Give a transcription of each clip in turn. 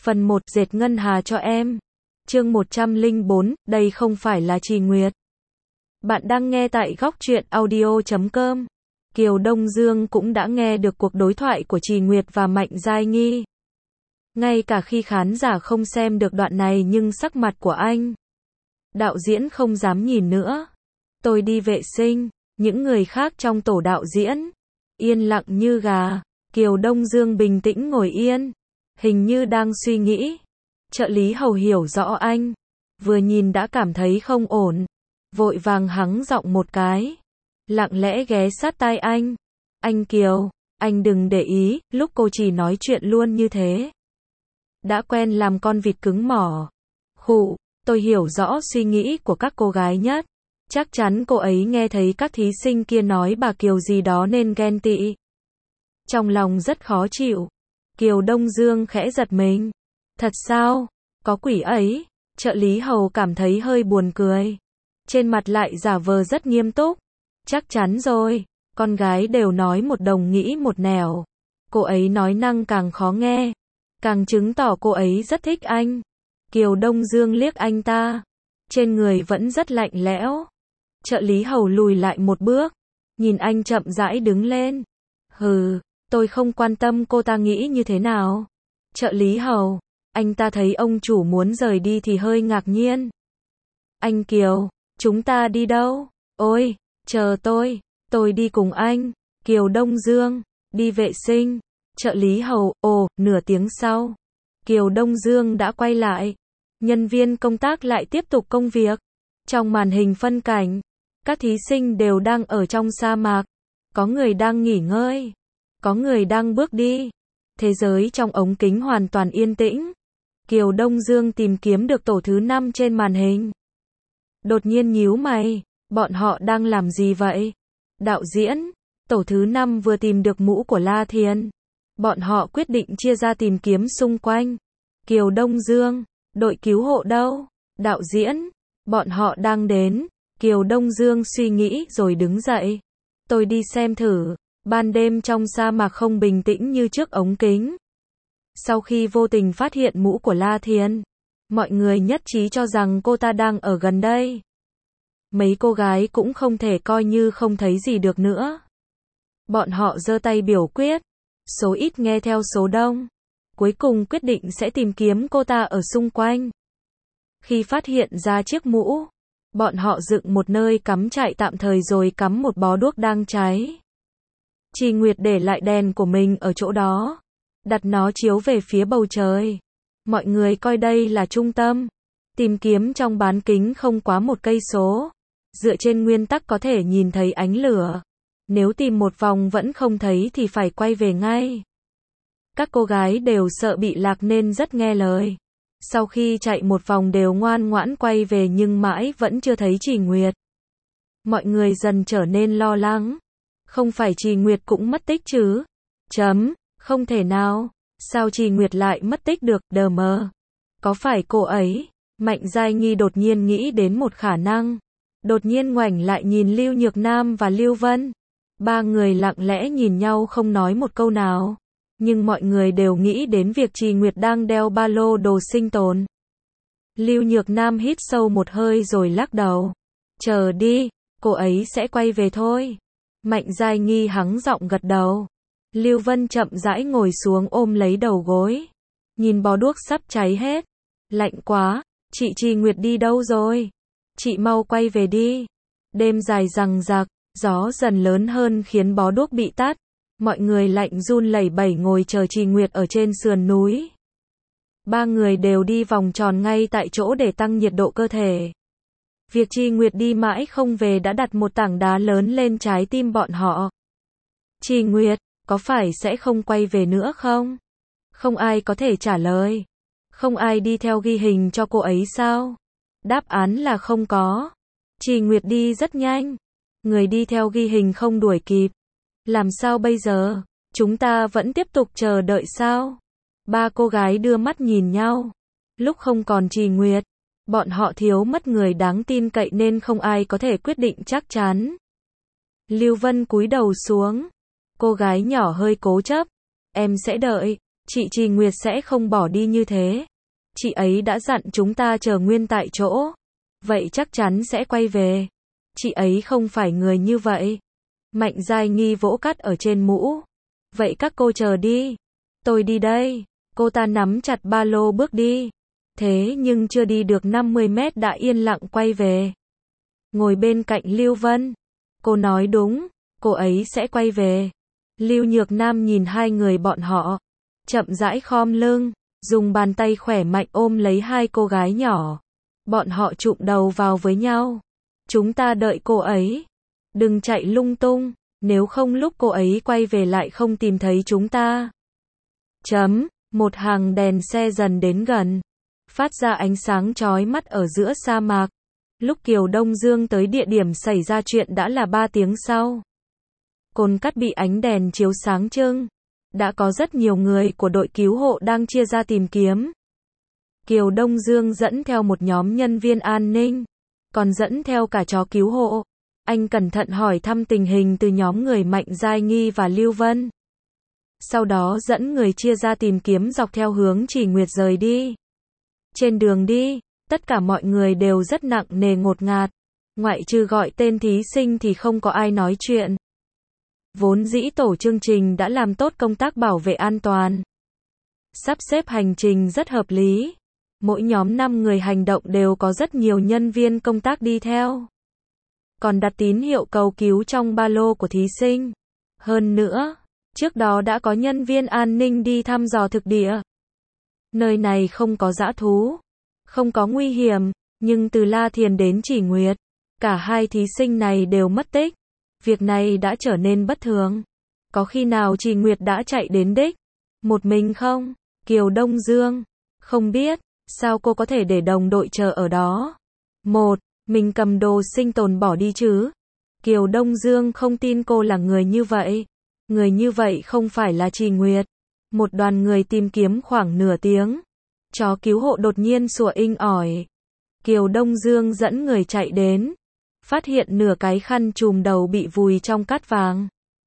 Phần 1 dệt ngân hà cho em. Chương 104, đây không phải là Trì Nguyệt. Bạn đang nghe tại góc truyện audio.com. Kiều Đông Dương cũng đã nghe được cuộc đối thoại của Trì Nguyệt và Mạnh Giai Nghi. Ngay cả khi khán giả không xem được đoạn này nhưng sắc mặt của anh, đạo diễn không dám nhìn nữa. Tôi đi vệ sinh, những người khác trong tổ đạo diễn yên lặng như gà. Kiều Đông Dương bình tĩnh ngồi yên, hình như đang suy nghĩ. Trợ lý hầu hiểu rõ anh, vừa nhìn đã cảm thấy không ổn, vội vàng hắng giọng một cái, lặng lẽ ghé sát tai anh. Anh Kiều, anh đừng để ý, lúc cô chỉ nói chuyện luôn như thế. Đã quen làm con vịt cứng mỏ. Khụ, tôi hiểu rõ suy nghĩ của các cô gái nhất. Chắc chắn cô ấy nghe thấy các thí sinh kia nói bà Kiều gì đó nên ghen tị. Trong lòng rất khó chịu. Kiều Đông Dương khẽ giật mình. Thật sao? Có quỷ ấy? Trợ lý hầu cảm thấy hơi buồn cười. Trên mặt lại giả vờ rất nghiêm túc. Chắc chắn rồi, con gái đều nói một đồng nghĩ một nẻo. Cô ấy nói năng càng khó nghe, càng chứng tỏ cô ấy rất thích anh. Kiều Đông Dương liếc anh ta. Trên người vẫn rất lạnh lẽo. Trợ lý hầu lùi lại một bước, nhìn anh chậm rãi đứng lên. Hừ, tôi không quan tâm cô ta nghĩ như thế nào. Trợ lý hầu, anh ta thấy ông chủ muốn rời đi thì hơi ngạc nhiên. Anh Kiều, chúng ta đi đâu? Ôi, chờ tôi đi cùng anh. Kiều Đông Dương, đi vệ sinh. Trợ lý hầu, nửa tiếng sau, Kiều Đông Dương đã quay lại. Nhân viên công tác lại tiếp tục công việc. Trong màn hình phân cảnh, các thí sinh đều đang ở trong sa mạc. Có người đang nghỉ ngơi, có người đang bước đi. Thế giới trong ống kính hoàn toàn yên tĩnh. Kiều Đông Dương tìm kiếm được tổ thứ 5 trên màn hình. Đột nhiên nhíu mày, bọn họ đang làm gì vậy? Đạo diễn, tổ thứ 5 vừa tìm được mũ của La Thiền. Bọn họ quyết định chia ra tìm kiếm xung quanh. Kiều Đông Dương, đội cứu hộ đâu? Đạo diễn, bọn họ đang đến. Kiều Đông Dương suy nghĩ rồi đứng dậy. Tôi đi xem thử. Ban đêm trong sa mạc không bình tĩnh như trước ống kính. Sau khi vô tình phát hiện mũ của La Thiền, mọi người nhất trí cho rằng cô ta đang ở gần đây. Mấy cô gái cũng không thể coi như không thấy gì được nữa. Bọn họ giơ tay biểu quyết. Số ít nghe theo số đông. Cuối cùng quyết định sẽ tìm kiếm cô ta ở xung quanh. Khi phát hiện ra chiếc mũ, bọn họ dựng một nơi cắm trại tạm thời rồi cắm một bó đuốc đang cháy. Trì Nguyệt để lại đèn của mình ở chỗ đó, đặt nó chiếu về phía bầu trời. Mọi người coi đây là trung tâm. Tìm kiếm trong bán kính không quá 1 cây số. Dựa trên nguyên tắc có thể nhìn thấy ánh lửa. Nếu tìm một vòng vẫn không thấy thì phải quay về ngay. Các cô gái đều sợ bị lạc nên rất nghe lời. Sau khi chạy một vòng đều ngoan ngoãn quay về nhưng mãi vẫn chưa thấy Trì Nguyệt. Mọi người dần trở nên lo lắng. Không phải Trì Nguyệt cũng mất tích chứ? Không thể nào. Sao Trì Nguyệt lại mất tích được? Đờ mờ. Có phải cô ấy? Mạnh Giai Nghi đột nhiên nghĩ đến một khả năng. Đột nhiên ngoảnh lại nhìn Lưu Nhược Nam và Lưu Vân. Ba người lặng lẽ nhìn nhau không nói một câu nào. Nhưng mọi người đều nghĩ đến việc Trì Nguyệt đang đeo ba lô đồ sinh tồn. Lưu Nhược Nam hít sâu một hơi rồi lắc đầu. Chờ đi, cô ấy sẽ quay về thôi. Mạnh Giai Nghi hắng giọng gật đầu. Lưu Vân chậm rãi ngồi xuống ôm lấy đầu gối. Nhìn bó đuốc sắp cháy hết. Lạnh quá, chị Trì Nguyệt đi đâu rồi? Chị mau quay về đi. Đêm dài giằng giặc, gió dần lớn hơn khiến bó đuốc bị tắt. Mọi người lạnh run lẩy bẩy ngồi chờ Trì Nguyệt ở trên sườn núi. Ba người đều đi vòng tròn ngay tại chỗ để tăng nhiệt độ cơ thể. Việc Trì Nguyệt đi mãi không về đã đặt một tảng đá lớn lên trái tim bọn họ. Trì Nguyệt, có phải sẽ không quay về nữa không? Không ai có thể trả lời. Không ai đi theo ghi hình cho cô ấy sao? Đáp án là không có. Trì Nguyệt đi rất nhanh. Người đi theo ghi hình không đuổi kịp. Làm sao bây giờ? Chúng ta vẫn tiếp tục chờ đợi sao? Ba cô gái đưa mắt nhìn nhau. Lúc không còn Trì Nguyệt, bọn họ thiếu mất người đáng tin cậy nên không ai có thể quyết định chắc chắn. Lưu Vân cúi đầu xuống. Cô gái nhỏ hơi cố chấp. Em sẽ đợi. Chị Trì Nguyệt sẽ không bỏ đi như thế. Chị ấy đã dặn chúng ta chờ nguyên tại chỗ. Vậy chắc chắn sẽ quay về. Chị ấy không phải người như vậy. Mạnh Giai Nghi vỗ cắt ở trên mũ. Vậy các cô chờ đi. Tôi đi đây. Cô ta nắm chặt ba lô bước đi. Thế nhưng chưa đi được 50 mét đã yên lặng quay về. Ngồi bên cạnh Lưu Vân. Cô nói đúng, cô ấy sẽ quay về. Lưu Nhược Nam nhìn hai người bọn họ. Chậm rãi khom lưng, dùng bàn tay khỏe mạnh ôm lấy hai cô gái nhỏ. Bọn họ chụm đầu vào với nhau. Chúng ta đợi cô ấy. Đừng chạy lung tung, nếu không lúc cô ấy quay về lại không tìm thấy chúng ta. Một hàng đèn xe dần đến gần. Phát ra ánh sáng chói mắt ở giữa sa mạc. Lúc Kiều Đông Dương tới địa điểm xảy ra chuyện đã là 3 tiếng sau. Cồn Cát bị ánh đèn chiếu sáng trưng. Đã có rất nhiều người của đội cứu hộ đang chia ra tìm kiếm. Kiều Đông Dương dẫn theo một nhóm nhân viên an ninh, còn dẫn theo cả chó cứu hộ. Anh cẩn thận hỏi thăm tình hình từ nhóm người Mạnh Giai Nghi và Lưu Vân. Sau đó dẫn người chia ra tìm kiếm dọc theo hướng Trì Nguyệt rời đi. Trên đường đi, tất cả mọi người đều rất nặng nề ngột ngạt. Ngoại trừ gọi tên thí sinh thì không có ai nói chuyện. Vốn dĩ tổ chương trình đã làm tốt công tác bảo vệ an toàn. Sắp xếp hành trình rất hợp lý. Mỗi nhóm 5 người hành động đều có rất nhiều nhân viên công tác đi theo. Còn đặt tín hiệu cầu cứu trong ba lô của thí sinh. Hơn nữa, trước đó đã có nhân viên an ninh đi thăm dò thực địa. Nơi này không có dã thú, không có nguy hiểm, nhưng từ La Thiền đến Trì Nguyệt, cả hai thí sinh này đều mất tích. Việc này đã trở nên bất thường. Có khi nào Trì Nguyệt đã chạy đến đích? Một mình không? Kiều Đông Dương. Không biết, sao cô có thể để đồng đội chờ ở đó? Mình cầm đồ sinh tồn bỏ đi chứ? Kiều Đông Dương không tin cô là người như vậy. Người như vậy không phải là Trì Nguyệt. Một đoàn người tìm kiếm khoảng nửa tiếng. Chó cứu hộ đột nhiên sủa inh ỏi. Kiều Đông Dương dẫn người chạy đến. Phát hiện nửa cái khăn trùm đầu bị vùi trong cát vàng.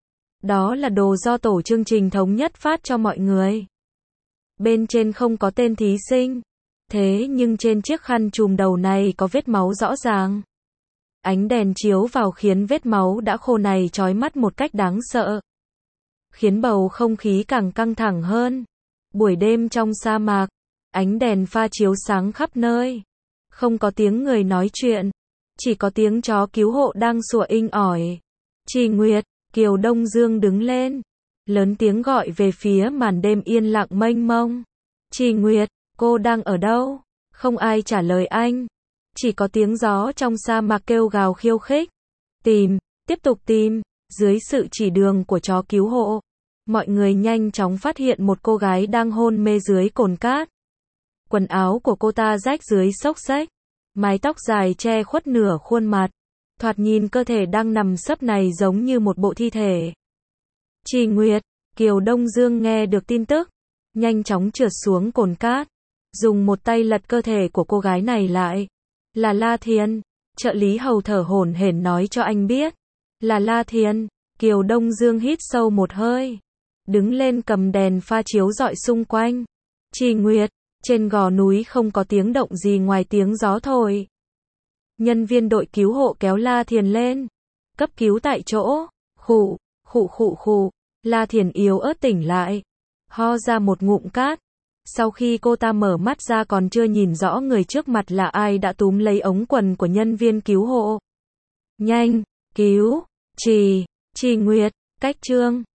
Đó là đồ do tổ chương trình thống nhất phát cho mọi người. Bên trên không có tên thí sinh. Thế nhưng trên chiếc khăn trùm đầu này có vết máu rõ ràng. Ánh đèn chiếu vào khiến vết máu đã khô này chói mắt một cách đáng sợ. Khiến bầu không khí càng căng thẳng hơn. Buổi đêm trong sa mạc, ánh đèn pha chiếu sáng khắp nơi. Không có tiếng người nói chuyện. Chỉ có tiếng chó cứu hộ đang sủa inh ỏi. Trì Nguyệt, Kiều Đông Dương đứng lên. Lớn tiếng gọi về phía màn đêm yên lặng mênh mông. Trì Nguyệt, cô đang ở đâu? Không ai trả lời anh. Chỉ có tiếng gió trong sa mạc kêu gào khiêu khích. Tìm, tiếp tục tìm. Dưới sự chỉ đường của chó cứu hộ, mọi người nhanh chóng phát hiện một cô gái đang hôn mê dưới cồn cát. Quần áo của cô ta rách dưới xốc xếch. Mái tóc dài che khuất nửa khuôn mặt. Thoạt nhìn cơ thể đang nằm sấp này giống như một bộ thi thể. Trì Nguyệt, Kiều Đông Dương nghe được tin tức. Nhanh chóng trượt xuống cồn cát. Dùng một tay lật cơ thể của cô gái này lại. Là La Thiền. Trợ lý hầu thở hổn hển nói cho anh biết. Là La Thiền. Kiều Đông Dương hít sâu một hơi. Đứng lên cầm đèn pha chiếu rọi xung quanh. Trì Nguyệt. Trên gò núi không có tiếng động gì ngoài tiếng gió thổi. Nhân viên đội cứu hộ kéo La Thiền lên. Cấp cứu tại chỗ. Khụ, khụ khụ khụ. La Thiền yếu ớt tỉnh lại. Ho ra một ngụm cát. Sau khi cô ta mở mắt ra còn chưa nhìn rõ người trước mặt là ai đã túm lấy ống quần của nhân viên cứu hộ. Nhanh, cứu, Trì Nguyệt, cách Trương.